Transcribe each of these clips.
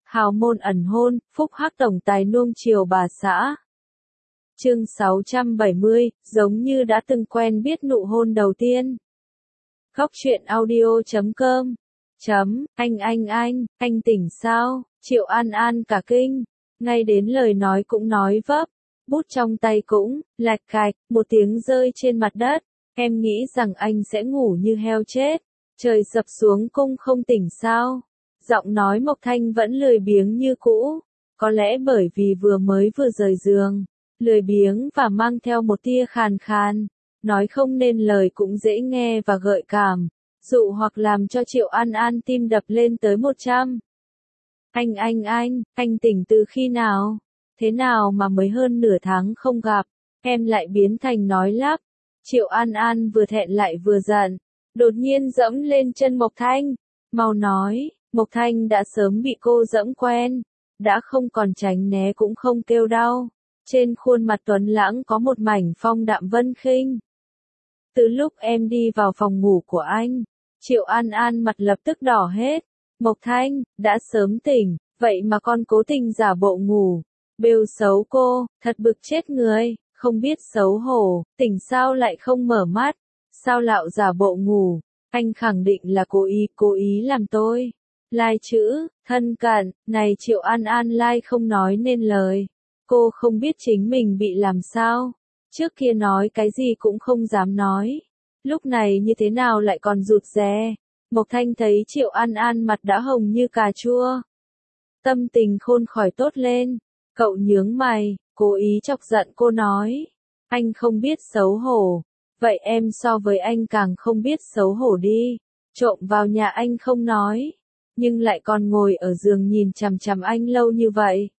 Hào môn ẩn hôn, phúc hắc tổng tài nuông chiều bà xã. Chương 670, giống như đã từng quen biết nụ hôn đầu tiên. Góc truyện audio.com. Anh tỉnh sao? Triệu An An cả kinh, ngay đến lời nói cũng nói vấp, bút trong tay cũng lạch cạch, một tiếng rơi trên mặt đất. Em nghĩ rằng anh sẽ ngủ như heo chết, trời sập xuống cung không tỉnh sao? Giọng nói Mộc Thanh vẫn lười biếng như cũ, có lẽ bởi vì vừa rời giường, lười biếng và mang theo một tia khàn khàn, nói không nên lời cũng dễ nghe và gợi cảm, dụ hoặc làm cho Triệu An An tim đập lên tới 100. Anh tỉnh từ khi nào? Thế nào mà mới hơn nửa tháng không gặp, em lại biến thành nói lắp. Triệu An An vừa thẹn lại vừa giận, đột nhiên dẫm lên chân Mộc Thanh, mau nói. Mộc Thanh đã sớm bị cô dẫm quen, đã không còn tránh né cũng không kêu đau, trên khuôn mặt tuấn lãng có một mảnh phong đạm vân khinh. Từ lúc em đi vào phòng ngủ của anh, Triệu An An mặt lập tức đỏ hết. Mộc Thanh, đã sớm tỉnh, vậy mà con cố tình giả bộ ngủ, bêu xấu cô, thật bực chết người, không biết xấu hổ, tỉnh sao lại không mở mắt, sao lạo giả bộ ngủ, anh khẳng định là cố ý làm tôi. Lai chữ, thân cận, này Triệu An An lai không nói nên lời. Cô không biết chính mình bị làm sao. Trước kia nói cái gì cũng không dám nói. Lúc này như thế nào lại còn rụt rè. Mộc Thanh thấy Triệu An An mặt đã hồng như cà chua. Tâm tình khôn khỏi tốt lên. Cậu nhướng mày, cố ý chọc giận cô nói. Anh không biết xấu hổ. Vậy em so với anh càng không biết xấu hổ đi. Trộm vào nhà anh không nói, nhưng lại còn ngồi ở giường nhìn chằm chằm anh lâu như vậy.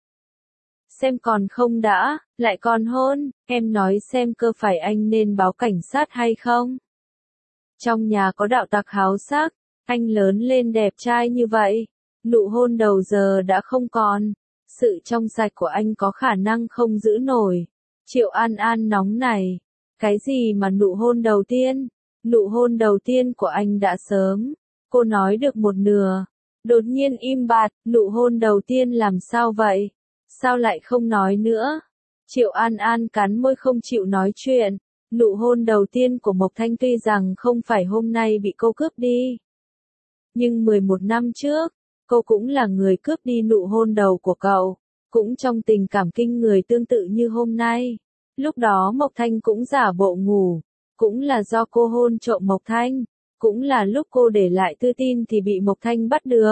Xem còn không đã, lại còn hôn, em nói xem cơ phải anh nên báo cảnh sát hay không? Trong nhà có đạo tặc háo sắc, anh lớn lên đẹp trai như vậy, nụ hôn đầu giờ đã không còn, sự trong sạch của anh có khả năng không giữ nổi. Triệu An An nóng này, cái gì mà nụ hôn đầu tiên? Nụ hôn đầu tiên của anh đã sớm, cô nói được một nửa. Đột nhiên im bặt, nụ hôn đầu tiên làm sao vậy? Sao lại không nói nữa? Triệu An An cắn môi không chịu nói chuyện. Nụ hôn đầu tiên của Mộc Thanh tuy rằng không phải hôm nay bị cô cướp đi. Nhưng 11 năm trước, cô cũng là người cướp đi nụ hôn đầu của cậu. Cũng trong tình cảm kinh người tương tự như hôm nay. Lúc đó Mộc Thanh cũng giả bộ ngủ. Cũng là do cô hôn trộm Mộc Thanh. Cũng là lúc cô để lại thư tin thì bị Mộc Thanh bắt được.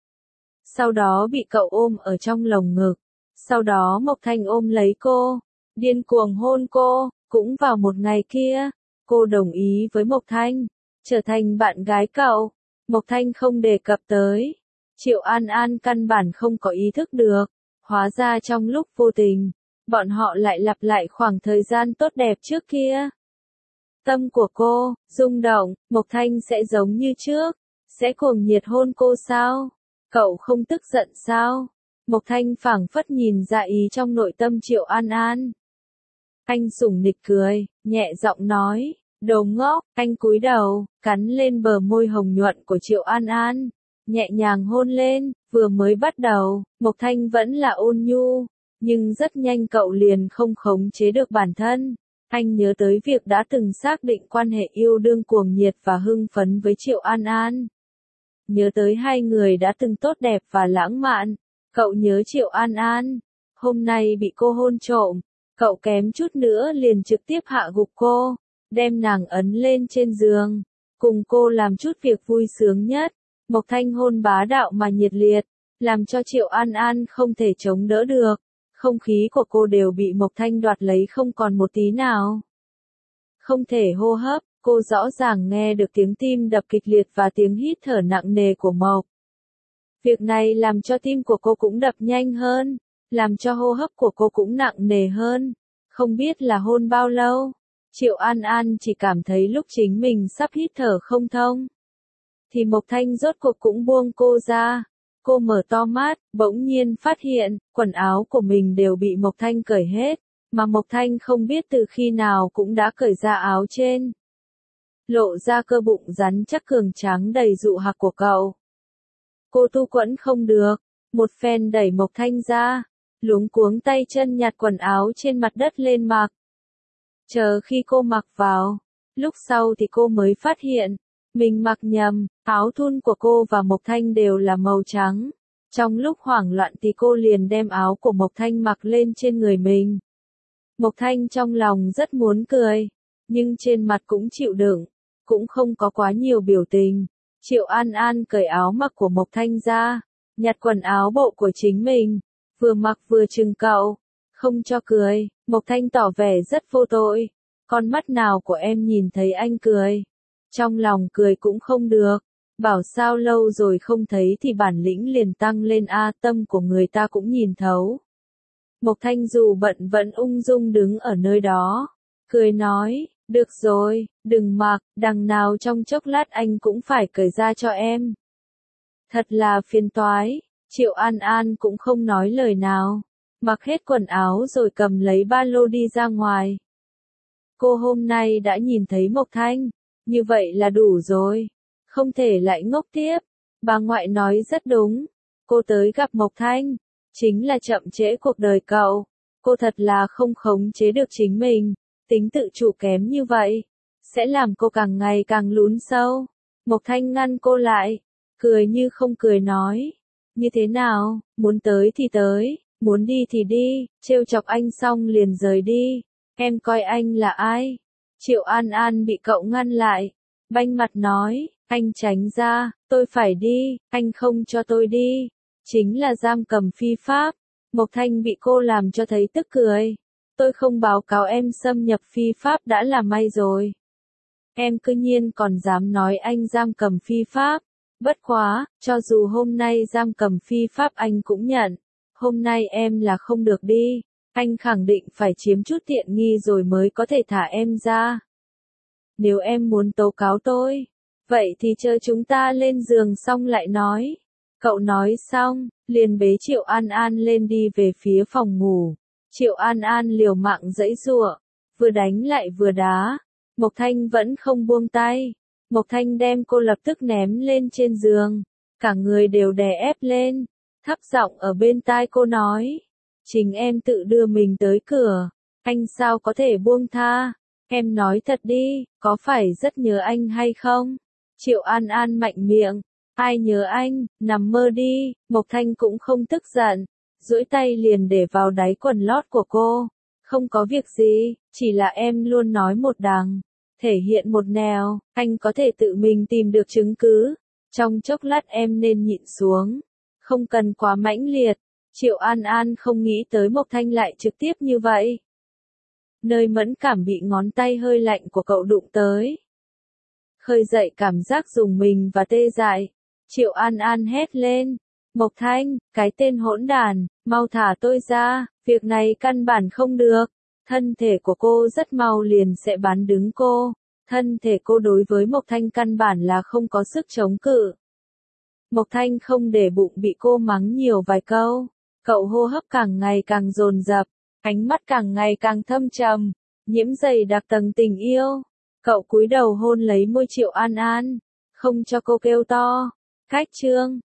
Sau đó bị cậu ôm ở trong lồng ngực. Sau đó Mộc Thanh ôm lấy cô, điên cuồng hôn cô. Cũng vào một ngày kia, cô đồng ý với Mộc Thanh, trở thành bạn gái cậu. Mộc Thanh không đề cập tới. Triệu An An căn bản không có ý thức được. Hóa ra trong lúc vô tình, bọn họ lại lặp lại khoảng thời gian tốt đẹp trước kia. Tâm của cô, rung động, Mộc Thanh sẽ giống như trước, sẽ cuồng nhiệt hôn cô sao? Cậu không tức giận sao? Mộc Thanh phảng phất nhìn ra ý trong nội tâm Triệu An An. Anh sủng nịch cười, nhẹ giọng nói, đồ ngốc, anh cúi đầu, cắn lên bờ môi hồng nhuận của Triệu An An, nhẹ nhàng hôn lên, vừa mới bắt đầu, Mộc Thanh vẫn là ôn nhu, nhưng rất nhanh cậu liền không khống chế được bản thân. Anh nhớ tới việc đã từng xác định quan hệ yêu đương cuồng nhiệt và hưng phấn với Triệu An An. Nhớ tới hai người đã từng tốt đẹp và lãng mạn. Cậu nhớ Triệu An An. Hôm nay bị cô hôn trộm. Cậu kém chút nữa liền trực tiếp hạ gục cô. Đem nàng ấn lên trên giường. Cùng cô làm chút việc vui sướng nhất. Mộc Thanh hôn bá đạo mà nhiệt liệt. Làm cho Triệu An An không thể chống đỡ được. Không khí của cô đều bị Mộc Thanh đoạt lấy không còn một tí nào. Không thể hô hấp, cô rõ ràng nghe được tiếng tim đập kịch liệt và tiếng hít thở nặng nề của Mộc. Việc này làm cho tim của cô cũng đập nhanh hơn, làm cho hô hấp của cô cũng nặng nề hơn. Không biết là hôn bao lâu, Triệu An An chỉ cảm thấy lúc chính mình sắp hít thở không thông. Thì Mộc Thanh rốt cuộc cũng buông cô ra. Cô mở to mắt, bỗng nhiên phát hiện, quần áo của mình đều bị Mộc Thanh cởi hết, mà Mộc Thanh không biết từ khi nào cũng đã cởi ra áo trên. Lộ ra cơ bụng rắn chắc cường tráng đầy dụ hoặc của cậu. Cô tu quẫn không được, một phen đẩy Mộc Thanh ra, luống cuống tay chân nhặt quần áo trên mặt đất lên mặc. Chờ khi cô mặc vào, lúc sau thì cô mới phát hiện, mình mặc nhầm, áo thun của cô và Mộc Thanh đều là màu trắng. Trong lúc hoảng loạn thì cô liền đem áo của Mộc Thanh mặc lên trên người mình. Mộc Thanh trong lòng rất muốn cười, nhưng trên mặt cũng chịu đựng, cũng không có quá nhiều biểu tình. Triệu An An cởi áo mặc của Mộc Thanh ra, nhặt quần áo bộ của chính mình, vừa mặc vừa chừng cậu, không cho cười. Mộc Thanh tỏ vẻ rất vô tội, con mắt nào của em nhìn thấy anh cười, trong lòng cười cũng không được, bảo sao lâu rồi không thấy thì bản lĩnh liền tăng lên a, tâm của người ta cũng nhìn thấu. Mộc Thanh dù bận vẫn ung dung đứng ở nơi đó, cười nói, được rồi, đừng mặc, đằng nào trong chốc lát anh cũng phải cởi ra cho em. Thật là phiền toái, Triệu An An cũng không nói lời nào, mặc hết quần áo rồi cầm lấy ba lô đi ra ngoài. Cô hôm nay đã nhìn thấy Mộc Thanh, như vậy là đủ rồi, không thể lại ngốc tiếp. Bà ngoại nói rất đúng, cô tới gặp Mộc Thanh, chính là chậm trễ cuộc đời cậu. Cô thật là không khống chế được chính mình, tính tự chủ kém như vậy, sẽ làm cô càng ngày càng lún sâu. Mộc Thanh ngăn cô lại, cười như không cười nói, như thế nào, muốn tới thì tới, muốn đi thì đi, trêu chọc anh xong liền rời đi, em coi anh là ai? Triệu An An bị cậu ngăn lại, banh mặt nói, anh tránh ra, tôi phải đi, anh không cho tôi đi, chính là giam cầm phi pháp. Mộc Thanh bị cô làm cho thấy tức cười, tôi không báo cáo em xâm nhập phi pháp đã là may rồi. Em cư nhiên còn dám nói anh giam cầm phi pháp, bất quá, cho dù hôm nay giam cầm phi pháp anh cũng nhận, hôm nay em là không được đi, anh khẳng định phải chiếm chút tiện nghi rồi mới có thể thả em ra. Nếu em muốn tố cáo tôi, vậy thì chờ chúng ta lên giường xong lại nói. Cậu nói xong, liền bế Triệu An An lên đi về phía phòng ngủ. Triệu An An liều mạng giãy giụa, vừa đánh lại vừa đá. Mộc Thanh vẫn không buông tay. Mộc Thanh đem cô lập tức ném lên trên giường, cả người đều đè ép lên, thấp giọng ở bên tai cô nói, chính em tự đưa mình tới cửa, anh sao có thể buông tha, em nói thật đi, có phải rất nhớ anh hay không? Triệu An An mạnh miệng, ai nhớ anh, nằm mơ đi. Mộc Thanh cũng không tức giận, duỗi tay liền để vào đáy quần lót của cô, không có việc gì, chỉ là em luôn nói một đằng, thể hiện một nẻo, anh có thể tự mình tìm được chứng cứ, trong chốc lát em nên nhịn xuống, không cần quá mãnh liệt. Triệu An An không nghĩ tới Mộc Thanh lại trực tiếp như vậy. Nơi mẫn cảm bị ngón tay hơi lạnh của cậu đụng tới, khơi dậy cảm giác rùng mình và tê dại. Triệu An An hét lên, Mộc Thanh, cái tên hỗn đản, mau thả tôi ra, việc này căn bản không được. Thân thể của cô rất mau liền sẽ bán đứng cô, thân thể cô đối với Mộc Thanh căn bản là không có sức chống cự. Mộc Thanh không để bụng bị cô mắng nhiều vài câu, cậu hô hấp càng ngày càng dồn dập, ánh mắt càng ngày càng thâm trầm, nhiễm dày đặc tầng tình yêu. Cậu cúi đầu hôn lấy môi Triệu An An, không cho cô kêu to. Khách chương